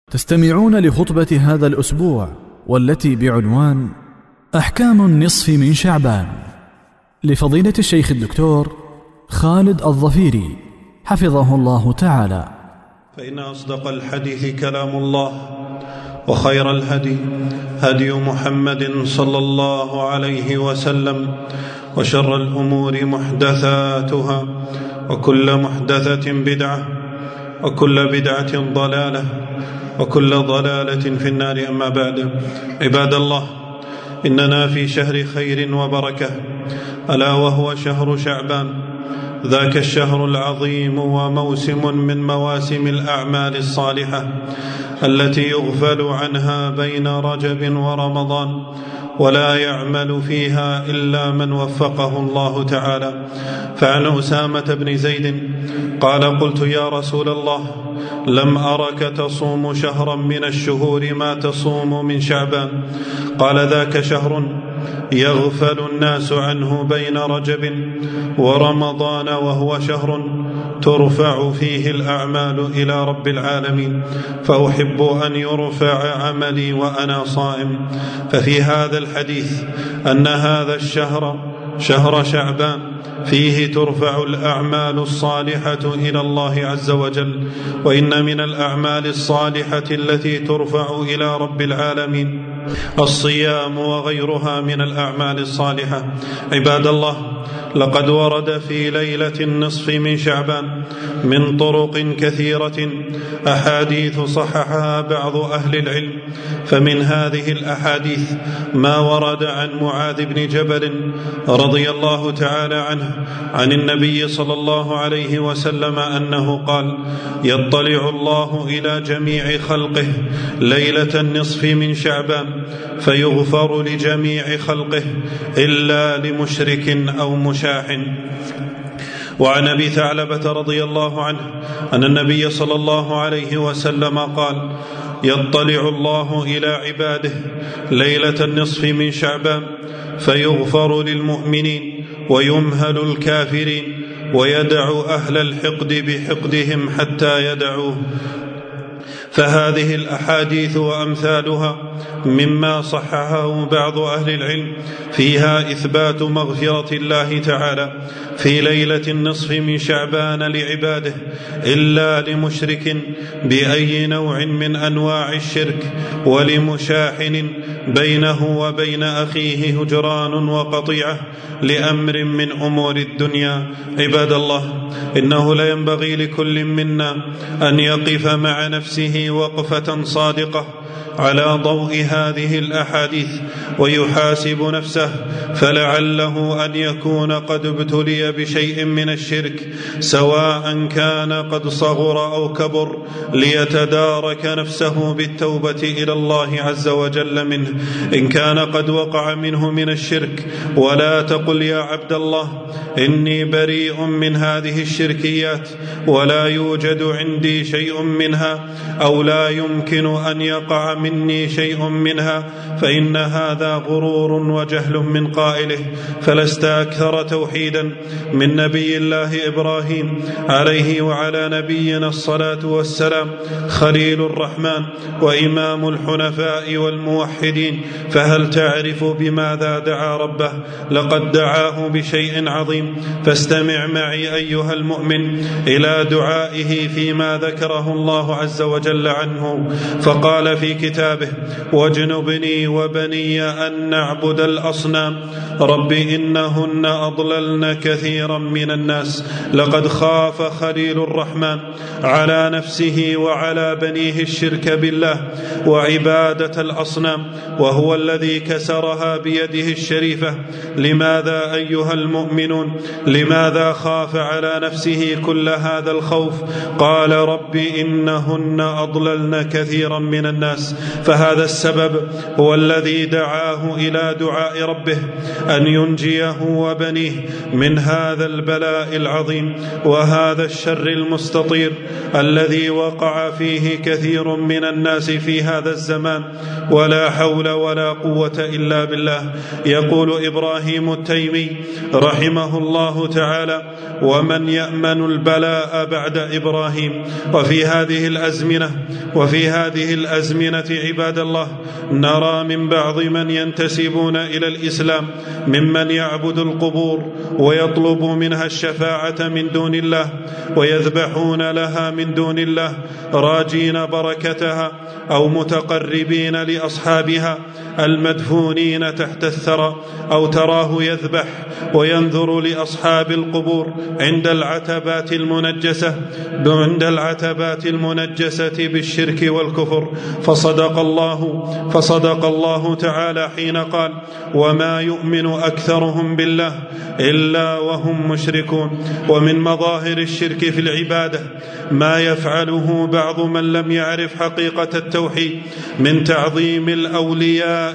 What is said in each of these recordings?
تستمعون لخطبة هذا الأسبوع والتي بعنوان أحكام النصف من شعبان لفضيلة الشيخ الدكتور خالد الظفيري حفظه الله تعالى. فإن أصدق الحديث كلام الله، وخير الهدي هدي محمد صلى الله عليه وسلم، وشر الأمور محدثاتها، وكل محدثة بدعة، وكل بدعة ضلالة، وكل ضلالة في النار. أما بعد، عباد الله، إننا في شهر خير وبركة، ألا وهو شهر شعبان، ذاك الشهر العظيم وموسم من مواسم الأعمال الصالحة التي يغفل عنها بين رجب ورمضان، ولا يعمل فيها إلا من وفقه الله تعالى. فعن أسامة بن زيد قال: قلت يا رسول الله، لم أرك تصوم شهرا من الشهور ما تصوم من شعبان. قال: ذاك شهر يغفل الناس عنه بين رجب ورمضان، وهو شهر ترفع فيه الأعمال إلى رب العالمين، فأحب أن يرفع عملي وأنا صائم. ففي هذا الحديث أن هذا الشهر شهر شعبان فيه ترفع الأعمال الصالحة إلى الله عز وجل، وإن من الأعمال الصالحة التي ترفع إلى رب العالمين الصيام وغيرها من الأعمال الصالحة. عباد الله، لقد ورد في ليلة النصف من شعبان من طرق كثيرة أحاديث صححها بعض أهل العلم. فمن هذه الأحاديث ما ورد عن معاذ بن جبل رضي الله تعالى عنه عن النبي صلى الله عليه وسلم أنه قال: يطلع الله إلى جميع خلقه ليلة النصف من شعبان فيغفر لجميع خلقه إلا لمشرك أو مشاح. وعن أبي ثعلبة رضي الله عنه أن النبي صلى الله عليه وسلم قال: يطلع الله إلى عباده ليلة النصف من شعبان فيغفر للمؤمنين ويمهل الكافرين، ويدع أهل الحقد بحقدهم حتى يدعوه. فهذه الأحاديث وأمثالها مما صححه بعض أهل العلم فيها إثبات مغفرة الله تعالى في ليلة النصف من شعبان لعباده إلا لمشرك بأي نوع من أنواع الشرك، ولمشاحن بينه وبين أخيه هجران وقطيعة لأمر من أمور الدنيا. عباد الله، إنه لا ينبغي لكل منا أن يقف مع نفسه وقفة صادقة على ضوء هذه الأحاديث ويحاسب نفسه، فلعله أن يكون قد ابتلي بشيء من الشرك، سواء كان قد صغر أو كبر، ليتدارك نفسه بالتوبة إلى الله عز وجل منه إن كان قد وقع منه من الشرك. ولا تقل يا عبد الله إني بريء من هذه الشركيات ولا يوجد عندي شيء منها، أو لا يمكن أن يقع مني شيء منها، فإن هذا غرور وجهل من قائله. فلست أكثر توحيدا من نبي الله إبراهيم عليه وعلى نبينا الصلاة والسلام، خليل الرحمن وإمام الحنفاء والموحدين. فهل تعرف بماذا دعا ربه؟ لقد دعاه بشيء عظيم. فاستمع معي أيها المؤمن إلى دعائه فيما ذكره الله عز وجل عنه، فقال في كتابه: واجنبني وبني أن نعبد الأصنام رب إنهن أضللن كثيرا من الناس. لقد خاف خليل الرحمن على نفسه وعلى بنيه الشرك بالله وعبادة الأصنام، وهو الذي كسرها بيده الشريفة. لماذا أيها المؤمنون؟ لماذا خاف على نفسه كل هذا الخوف؟ قال: رب إنهن أضللن كثيرا من الناس. فهذا السبب هو الذي دعاه إلى دعاء ربه أن ينجيه وبنيه من هذا البلاء العظيم وهذا الشر المستطير الذي وقع فيه كثير من الناس في هذا الزمان، ولا حول ولا قوة إلا بالله. يقول إبراهيم التيمي رحمه الله تعالى: ومن يأمن البلاء بعد إبراهيم؟ وفي هذه الأزمنة عباد الله نرى من بعض من ينتسبون إلى الإسلام ممن يعبد القبور ويطلب منها الشفاعة من دون الله ويذبحون لها من دون الله راجين بركتها، أو متقربين لأصحابها المدفونين تحت الثرى، أو تراه يذبح وينذر لأصحاب القبور عند العتبات المنجسة بالشرك والكفر. فصدق الله تعالى حين قال: وما يؤمن أكثرهم بالله إلا وهم مشركون. ومن مظاهر الشرك في العبادة ما يفعله بعض من لم يعرف حقيقة التوحيد من تعظيم الأولياء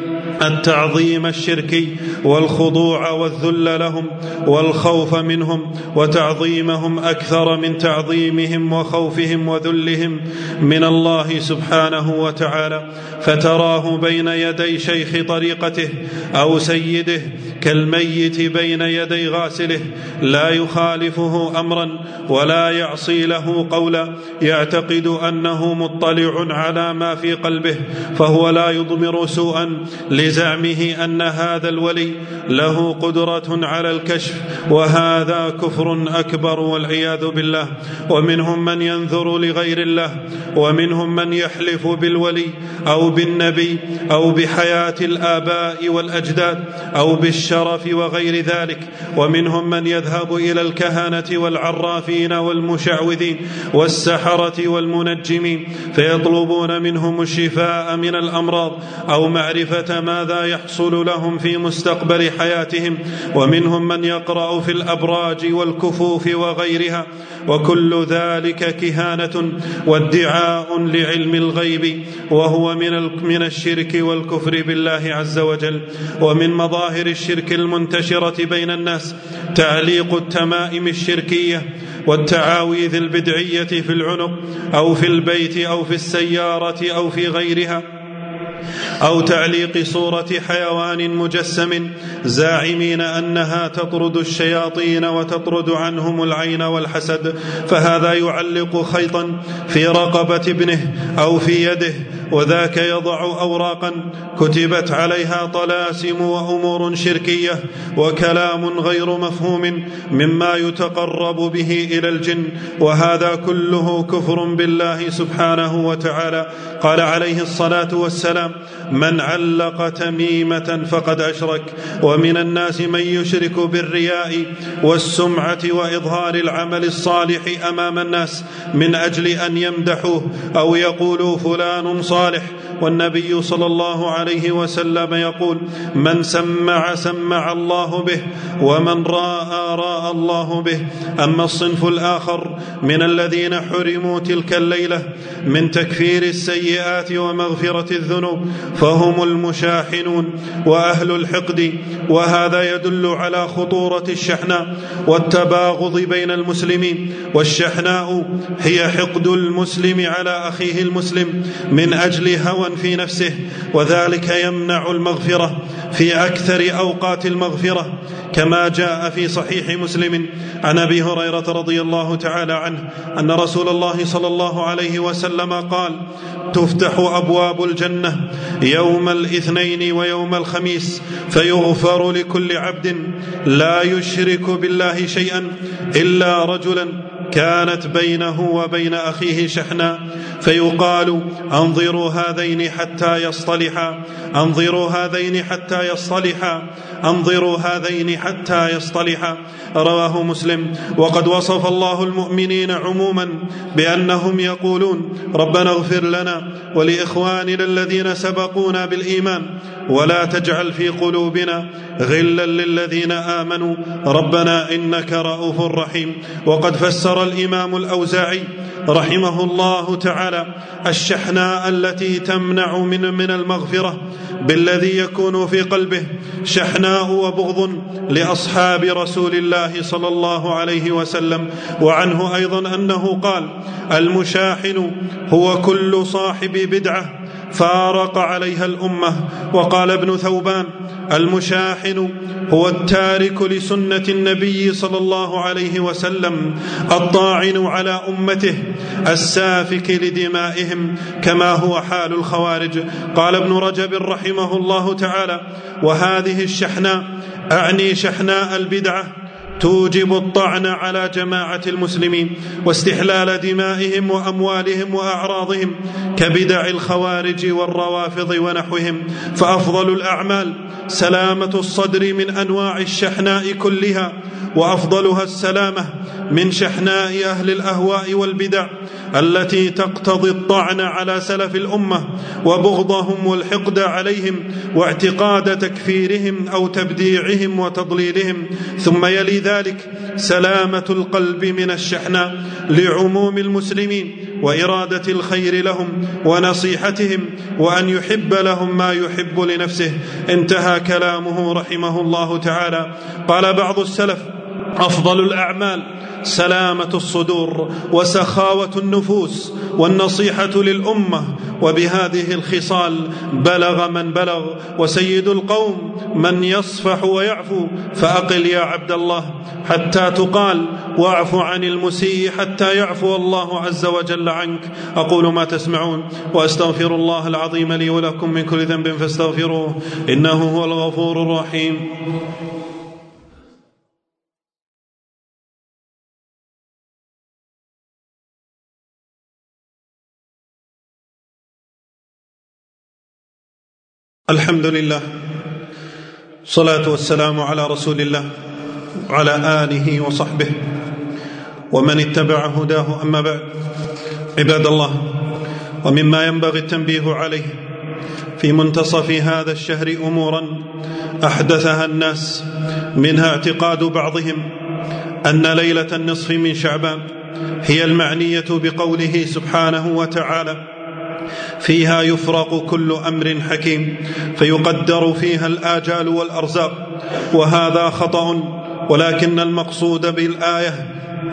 التعظيم الشركي والخضوع والذل لهم والخوف منهم، وتعظيمهم أكثر من تعظيمهم وخوفهم وذلهم من الله سبحانه وتعالى، فتراه بين يدي شيخ طريقته أو سيده كالميت بين يدي غاسله، لا يخالفه أمرا ولا يعصي له قولا، يعتقد أنه مطلع على ما في قلبه، فهو لا يضمر سوءا لزعمه أن هذا الولي له قدرة على الكشف، وهذا كفر أكبر والعياذ بالله. ومنهم من ينذر لغير الله، ومنهم من يحلف بالولي أو بالنبي أو بحياة الآباء والأجداد أو بالشرف وغير ذلك، ومنهم من يذهب إلى الكهنة والعرافين والمشعوذين والسحرة والمنجمين فيطلبون منهم الشفاء من الأمراض أو معرفة ماذا يحصل لهم في مستقبل حياتهم، ومنهم من يقرأ في الأبراج والكفوف وغيرها، وكل ذلك كهانة وادعاء لعلم الغيب، وهو من الشرك والكفر بالله عز وجل. ومن مظاهر الشرك المنتشرة بين الناس تعليق التمائم الشركية والتعاويذ البدعية في العنق أو في البيت أو في السيارة أو في غيرها، أو تعليق صورة حيوان مجسم زاعمين أنها تطرد الشياطين وتطرد عنهم العين والحسد، فهذا يعلق خيطا في رقبة ابنه أو في يده، وذاك يضع أوراقا كتبت عليها طلاسم وأمور شركية وكلام غير مفهوم مما يتقرب به إلى الجن، وهذا كله كفر بالله سبحانه وتعالى. قال عليه الصلاة والسلام: من علق تميمة فقد أشرك. ومن الناس من يشرك بالرياء والسمعة وإظهار العمل الصالح أمام الناس من أجل أن يمدحوه أو يقولوا فلان صالح، والنبي صلى الله عليه وسلم يقول: من سمع الله به، ومن راى الله به. أما الصنف الآخر من الذين حرموا تلك الليلة من تكفير السيئات ومغفرة الذنوب فهم المشاحنون وأهل الحقد، وهذا يدل على خطورة الشحناء والتباغض بين المسلمين. والشحناء هي حقد المسلم على أخيه المسلم من أجل هوى في نفسه، وذلك يمنع المغفرة في أكثر أوقات المغفرة، كما جاء في صحيح مسلم عن أبي هريرة رضي الله تعالى عنه أن رسول الله صلى الله عليه وسلم قال: تفتح أبواب الجنة يوم الاثنين ويوم الخميس فيغفر لكل عبد لا يشرك بالله شيئا إلا رجلا كانت بينه وبين أخيه شحناء، فيقال: أنظروا هذين حتى يصطلحا، أنظروا هذين حتى يصطلحا، أنظروا هذين حتى يصطلحا. رواه مسلم. وقد وصف الله المؤمنين عموما بأنهم يقولون: ربنا اغفر لنا ولإخواننا الذين سبقونا بالإيمان ولا تجعل في قلوبنا غلا للذين آمنوا ربنا إنك رؤوف رحيم. وقد فسر الإمام الأوزاعي رحمه الله تعالى الشحناء التي تمنع من المغفرة بالذي يكون في قلبه شحناء وبغض لأصحاب رسول الله صلى الله عليه وسلم. وعنه أيضا أنه قال: المشاحن هو كل صاحب بدعة فارق عليها الأمة. وقال ابن ثوبان: المشاحن هو التارك لسنة النبي صلى الله عليه وسلم الطاعن على أمته السافك لدمائهم كما هو حال الخوارج. قال ابن رجب رحمه الله تعالى: وهذه الشحناء أعني شحناء البدعة توجب الطعن على جماعة المسلمين واستحلال دمائهم وأموالهم وأعراضهم كبدع الخوارج والروافض ونحوهم. فأفضل الأعمال سلامة الصدر من أنواع الشحناء كلها، وأفضلها السلامة من شحناء أهل الأهواء والبدع التي تقتضي الطعن على سلف الأمة وبغضهم والحقد عليهم واعتقاد تكفيرهم أو تبديعهم وتضليلهم. ثم يلي ذلك سلامة القلب من الشحناء لعموم المسلمين وإرادة الخير لهم ونصيحتهم وأن يحب لهم ما يحب لنفسه. انتهى كلامه رحمه الله تعالى. قال بعض السلف: أفضل الأعمال سلامة الصدور وسخاوة النفوس والنصيحة للأمة، وبهذه الخصال بلغ من بلغ، وسيد القوم من يصفح ويعفو. فأقل يا عبد الله حتى تقال، واعف عن المسيء حتى يعفو الله عز وجل عنك. أقول ما تسمعون وأستغفر الله العظيم لي ولكم من كل ذنب فاستغفروه إنه هو الغفور الرحيم. الحمد لله، الصلاة والسلام على رسول الله وعلى آله وصحبه ومن اتبع هداه. أما بعد، عباد الله، ومما ينبغي التنبيه عليه في منتصف هذا الشهر أمورا أحدثها الناس، منها اعتقاد بعضهم أن ليلة النصف من شعبان هي المعنية بقوله سبحانه وتعالى: فيها يفرق كل أمر حكيم، فيقدر فيها الآجال والأرزاق. وهذا خطأ، ولكن المقصود بالآية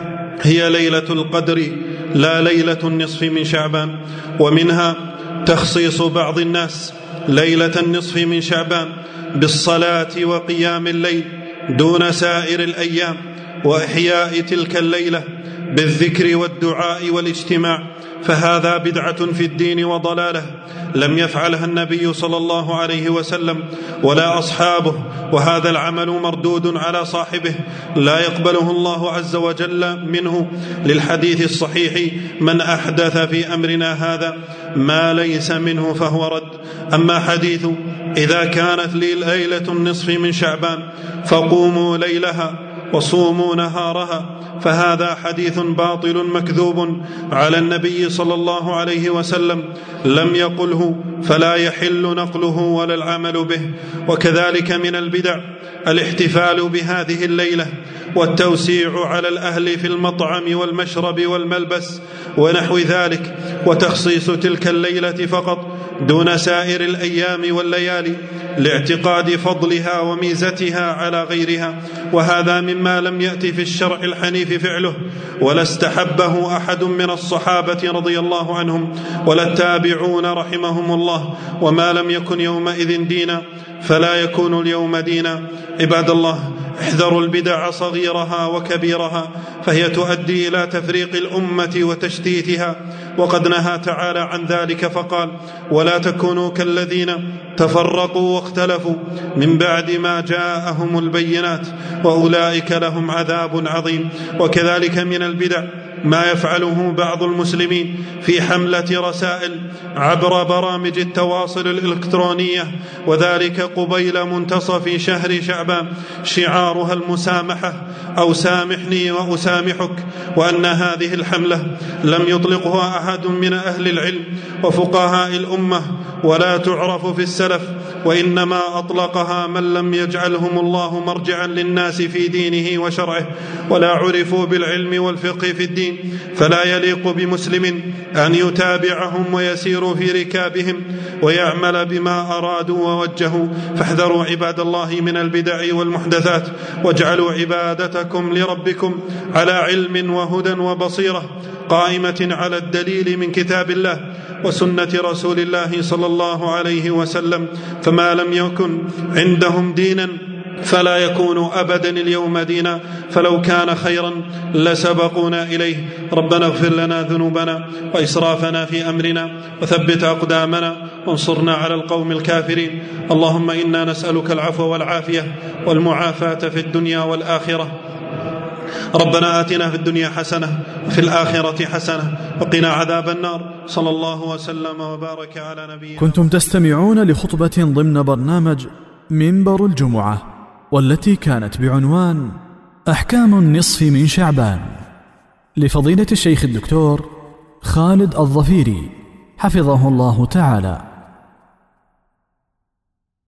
هي ليلة القدر لا ليلة النصف من شعبان. ومنها تخصيص بعض الناس ليلة النصف من شعبان بالصلاة وقيام الليل دون سائر الأيام، وإحياء تلك الليلة بالذكر والدعاء والاجتماع، فهذا بدعة في الدين وضلالة لم يفعلها النبي صلى الله عليه وسلم ولا أصحابه، وهذا العمل مردود على صاحبه لا يقبله الله عز وجل منه، للحديث الصحيح: من أحدث في أمرنا هذا ما ليس منه فهو رد. أما حديث إذا كانت لي ليلة النصف من شعبان فقوموا ليلها وصوموا نهارها، فهذا حديث باطل مكذوب على النبي صلى الله عليه وسلم لم يقله، فلا يحل نقله ولا العمل به. وكذلك من البدع الاحتفال بهذه الليلة والتوسيع على الأهل في المطعم والمشرب والملبس ونحو ذلك، وتخصيص تلك الليلة فقط دون سائر الأيام والليالي لاعتقاد فضلها وميزتها على غيرها. وهذا مما لم يأتي في الشرع الحنيف فعله، ولا استحبه أحد من الصحابة رضي الله عنهم ولا التابعون رحمهم الله. وما لم يكن يومئذ دينا فلا يكون اليوم دينا. عباد الله، احذروا البدع صغيرها وكبيرها، فهي تؤدي إلى تفريق الأمة وتشتيتها، وقد نهى تعالى عن ذلك فقال: ولا تكونوا كالذين تفرقوا واختلفوا من بعد ما جاءهم البينات وأولئك لهم عذاب عظيم. وكذلك من البدع ما يفعله بعض المسلمين في حملة رسائل عبر برامج التواصل الإلكترونية، وذلك قبيل منتصف شهر شعبان، شعارها المسامحة أو سامحني وأسامحك، وأن هذه الحملة لم يطلقها أحد من أهل العلم وفقهاء الأمة ولا تعرف في السلف، وإنما أطلقها من لم يجعلهم الله مرجعا للناس في دينه وشرعه، ولا عرفوا بالعلم والفقه في الدين الدين، فلا يليق بمسلم أن يتابعهم ويسير في ركابهم ويعمل بما أرادوا ووجهوا. فاحذروا عباد الله من البدع والمحدثات، واجعلوا عبادتكم لربكم على علم وهدى وبصيرة قائمة على الدليل من كتاب الله وسنة رسول الله صلى الله عليه وسلم. فما لم يكن عندهم دينا فلا يكون أبدا اليوم دينا، فلو كان خيرا لسبقونا إليه. ربنا اغفر لنا ذنوبنا وإسرافنا في أمرنا وثبت أقدامنا وانصرنا على القوم الكافرين. اللهم إنا نسألك العفو والعافية والمعافاة في الدنيا والآخرة. ربنا آتنا في الدنيا حسنة وفي الآخرة حسنة وقنا عذاب النار. صلى الله وسلم وبارك على نبينا. كنتم تستمعون لخطبة ضمن برنامج منبر الجمعة، والتي كانت بعنوان أحكام النصف من شعبان، لفضيلة الشيخ الدكتور خالد الظفيري حفظه الله تعالى.